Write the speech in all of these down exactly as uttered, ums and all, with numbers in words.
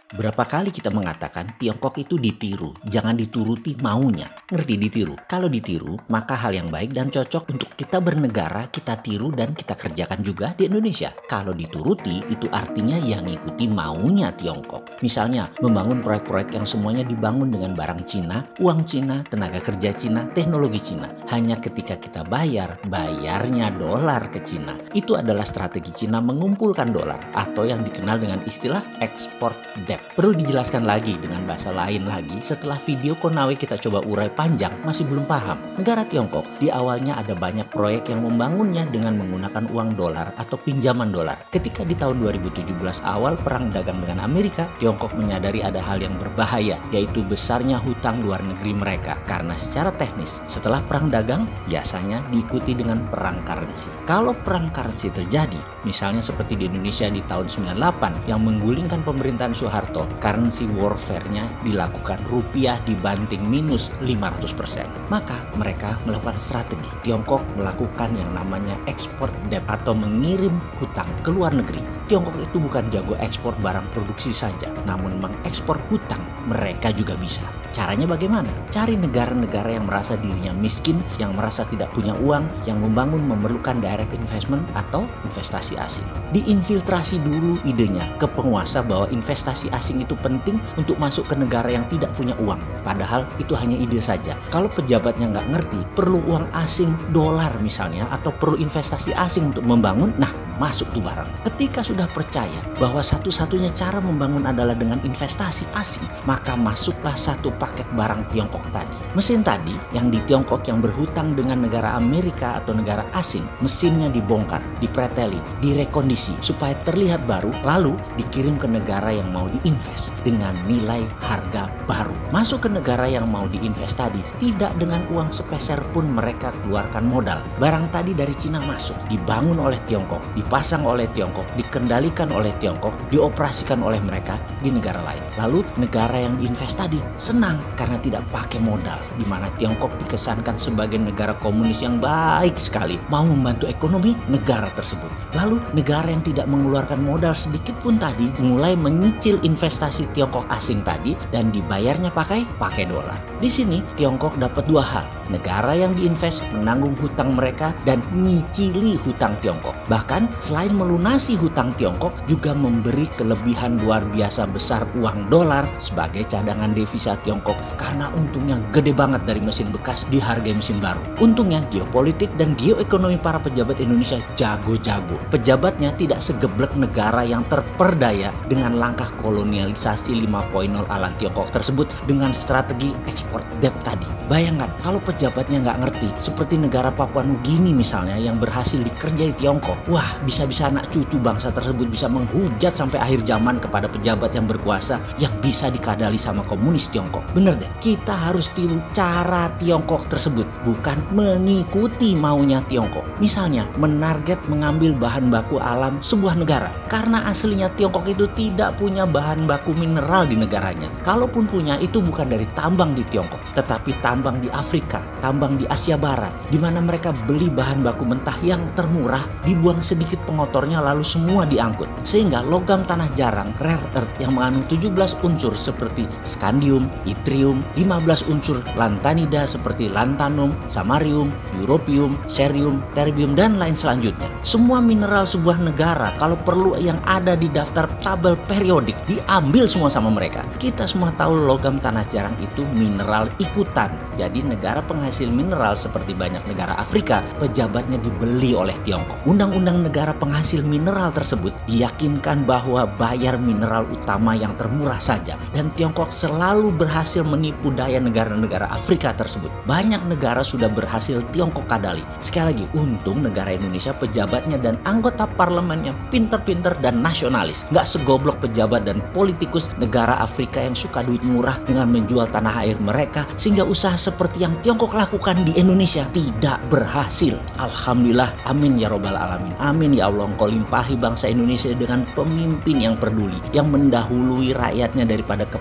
Berapa kali kita mengatakan Tiongkok itu ditiru, jangan dituruti maunya. Ngerti ditiru? Kalau ditiru, maka hal yang baik dan cocok untuk kita bernegara, kita tiru dan kita kerjakan juga di Indonesia. Kalau dituruti, itu artinya yang ngikuti maunya Tiongkok. Misalnya, membangun proyek-proyek yang semuanya dibangun dengan barang Cina, uang Cina, tenaga kerja Cina, teknologi Cina. Hanya ketika kita bayar, bayarnya dolar ke Cina. Itu adalah strategi Cina mengumpulkan dolar atau yang dikenal dengan istilah export debt. Perlu dijelaskan lagi dengan bahasa lain lagi, setelah video Konawe kita coba urai panjang, masih belum paham. Negara Tiongkok di awalnya ada banyak proyek yang membangunnya dengan menggunakan uang dolar atau pinjaman dolar. Ketika di tahun dua ribu tujuh belas awal perang dagang dengan Amerika, Tiongkok menyadari ada hal yang berbahaya, yaitu besarnya hutang luar negeri mereka. Karena secara teknis, setelah perang dagang, biasanya diikuti dengan perang currency. Kalau perang currency terjadi, misalnya seperti di Indonesia di tahun sembilan puluh delapan yang menggulingkan pemerintahan Soeharto, currency warfare-nya dilakukan rupiah dibanting minus lima ratus persen. Maka mereka melakukan strategi. Tiongkok melakukan yang namanya export debt atau mengirim hutang ke luar negeri. Tiongkok itu bukan jago ekspor barang produksi saja, namun mengekspor hutang mereka juga bisa. Caranya bagaimana? Cari negara-negara yang merasa dirinya miskin, yang merasa tidak punya uang, yang membangun memerlukan direct investment atau investasi asing. Diinfiltrasi dulu idenya ke penguasa bahwa investasi asing itu penting untuk masuk ke negara yang tidak punya uang. Padahal itu hanya ide saja. Kalau pejabatnya nggak ngerti, perlu uang asing, dolar misalnya, atau perlu investasi asing untuk membangun, nah masuk tuh barang. Ketika sudah percaya bahwa satu-satunya cara membangun adalah dengan investasi asing, maka masuklah satu paket barang Tiongkok tadi. Mesin tadi yang di Tiongkok yang berhutang dengan negara Amerika atau negara asing, mesinnya dibongkar, dipreteli, direkondisi supaya terlihat baru, lalu dikirim ke negara yang mau diinvest dengan nilai harga baru. Masuk ke negara yang mau diinvest tadi tidak dengan uang sepeser pun mereka keluarkan modal. Barang tadi dari Cina masuk, dibangun oleh Tiongkok, dipasang oleh Tiongkok, dikendalikan oleh Tiongkok, dioperasikan oleh mereka di negara lain. Lalu negara yang diinvest tadi senang karena tidak pakai modal, di mana Tiongkok dikesankan sebagai negara komunis yang baik sekali, mau membantu ekonomi negara tersebut. Lalu negara yang tidak mengeluarkan modal sedikit pun tadi mulai menyicil investasi Tiongkok asing tadi dan dibayarnya pakai pakai dolar. Di sini Tiongkok dapat dua hal. Negara yang diinvest menanggung hutang mereka dan nyicili hutang Tiongkok. Bahkan selain melunasi hutang Tiongkok juga memberi kelebihan luar biasa besar uang dolar sebagai cadangan devisa Tiongkok karena untungnya gede banget dari mesin bekas dihargai mesin baru. Untungnya geopolitik dan geoekonomi para pejabat Indonesia jago-jago. Pejabatnya tidak segeblek negara yang terperdaya dengan langkah kolonialisasi lima titik nol ala Tiongkok tersebut dengan strategi ekspor debt tadi. Bayangkan kalau pejabatnya nggak ngerti, seperti negara Papua Nugini misalnya yang berhasil dikerjai Tiongkok. Wah, bisa-bisa anak cucu bangsa tersebut bisa menghujat sampai akhir zaman kepada pejabat yang berkuasa yang bisa dikadali sama komunis Tiongkok. Bener deh, kita harus tiru cara Tiongkok tersebut, bukan mengikuti maunya Tiongkok. Misalnya, menarget mengambil bahan baku alam sebuah negara. Karena aslinya Tiongkok itu tidak punya bahan baku mineral di negaranya. Kalaupun punya, itu bukan dari tambang di Tiongkok, tetapi tambang di Afrika, tambang di Asia Barat, di mana mereka beli bahan baku mentah yang termurah, dibuang sedikit pengotornya lalu semua diangkut. Sehingga logam tanah jarang, rare earth yang mengandung tujuh belas unsur seperti scandium, yttrium, lima belas unsur lantanida seperti lantanum, samarium, europium, cerium, terbium, dan lain selanjutnya. Semua mineral sebuah negara kalau perlu yang ada di daftar tabel periodik diambil semua sama mereka. Kita semua tahu logam tanah jarang itu mineral ikutan. Jadi negara penghasil mineral seperti banyak negara Afrika, pejabatnya dibeli oleh Tiongkok. Undang-undang negara penghasil mineral tersebut diyakinkan bahwa bayar mineral utama yang termurah saja. Dan Tiongkok selalu berhasil menipu daya negara-negara Afrika tersebut. Banyak negara sudah berhasil Tiongkok kadali. Sekali lagi, untung negara Indonesia pejabatnya dan anggota parlemennya pinter-pinter dan nasionalis. Nggak segoblok pejabat dan politikus negara Afrika yang suka duit murah dengan menjual tanah air mereka, sehingga usaha seperti yang Tiongkok lakukan di Indonesia tidak berhasil. Alhamdulillah, amin ya robbal alamin. Amin ya Allah, Engkau limpahi bangsa Indonesia dengan pemimpin yang peduli, yang mendahului rakyatnya daripada kepentingan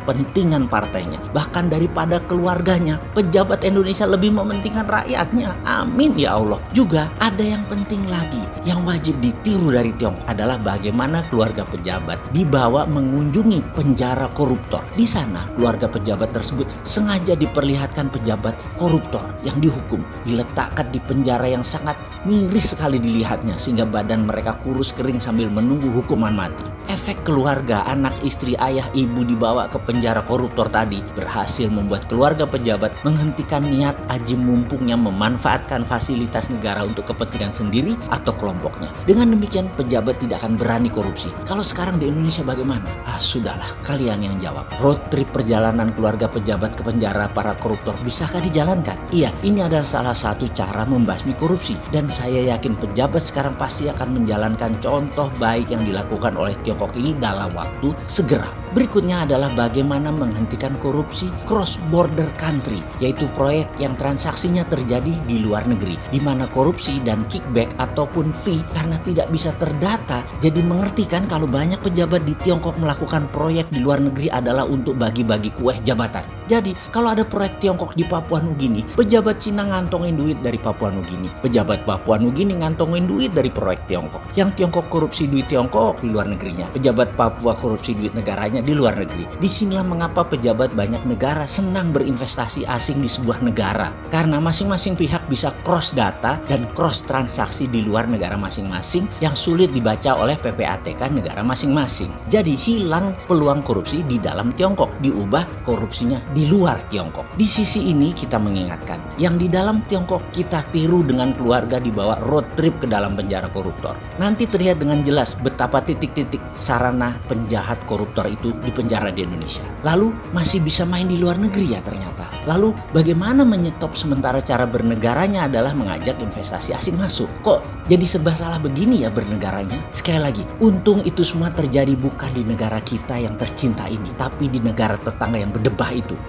kepentingan partainya, bahkan daripada keluarganya. Pejabat Indonesia lebih mementingkan rakyatnya. Amin ya Allah. Juga ada yang penting lagi yang wajib ditiru dari Tiongkok adalah bagaimana keluarga pejabat dibawa mengunjungi penjara koruptor. Di sana keluarga pejabat tersebut sengaja diperlihatkan pejabat koruptor yang dihukum diletakkan di penjara yang sangat miris sekali dilihatnya, sehingga badan mereka kurus kering sambil menunggu hukuman mati. Efek keluarga, anak, istri, ayah, ibu dibawa ke penjara koruptor tadi berhasil membuat keluarga pejabat menghentikan niat aji mumpungnya memanfaatkan fasilitas negara untuk kepentingan sendiri atau kelompoknya. Dengan demikian pejabat tidak akan berani korupsi. Kalau sekarang di Indonesia bagaimana? Ah sudahlah, kalian yang jawab. Road trip perjalanan keluarga pejabat ke penjara para koruptor bisakah dijalankan? Iya, ini adalah salah satu cara membasmi korupsi, dan saya yakin pejabat sekarang pasti akan menjalankan contoh baik yang dilakukan oleh Tiongkok ini dalam waktu segera. Berikutnya adalah bagaimana menghentikan korupsi cross border country, yaitu proyek yang transaksinya terjadi di luar negeri, di mana korupsi dan kickback ataupun fee karena tidak bisa terdata. Jadi mengerti kan kalau banyak pejabat di Tiongkok melakukan proyek di luar negeri adalah untuk bagi-bagi kue jabatan. Jadi kalau ada proyek Tiongkok di Papua Nugini, pejabat Cina ngantongin duit dari Papua Nugini, pejabat Papua Nugini ngantongin duit dari proyek Tiongkok. Yang Tiongkok korupsi duit Tiongkok di luar negerinya, pejabat Papua korupsi duit negaranya di luar negeri. Disinilah mengapa pejabat banyak negara senang berinvestasi asing di sebuah negara, karena masing-masing pihak bisa cross data dan cross transaksi di luar negara masing-masing yang sulit dibaca oleh P P A T K negara masing-masing. Jadi hilang peluang korupsi di dalam Tiongkok, diubah korupsinya di luar Tiongkok. Di sisi ini kita mengingatkan, yang di dalam Tiongkok kita tiru dengan keluarga dibawa road trip ke dalam penjara koruptor. Nanti terlihat dengan jelas betapa titik-titik sarana penjahat koruptor itu di penjara di Indonesia. Lalu masih bisa main di luar negeri ya ternyata. Lalu bagaimana menyetop sementara cara bernegaranya adalah mengajak investasi asing masuk? Kok jadi serba salah begini ya bernegaranya? Sekali lagi, untung itu semua terjadi bukan di negara kita yang tercinta ini, tapi di negara tetangga yang berdebah itu.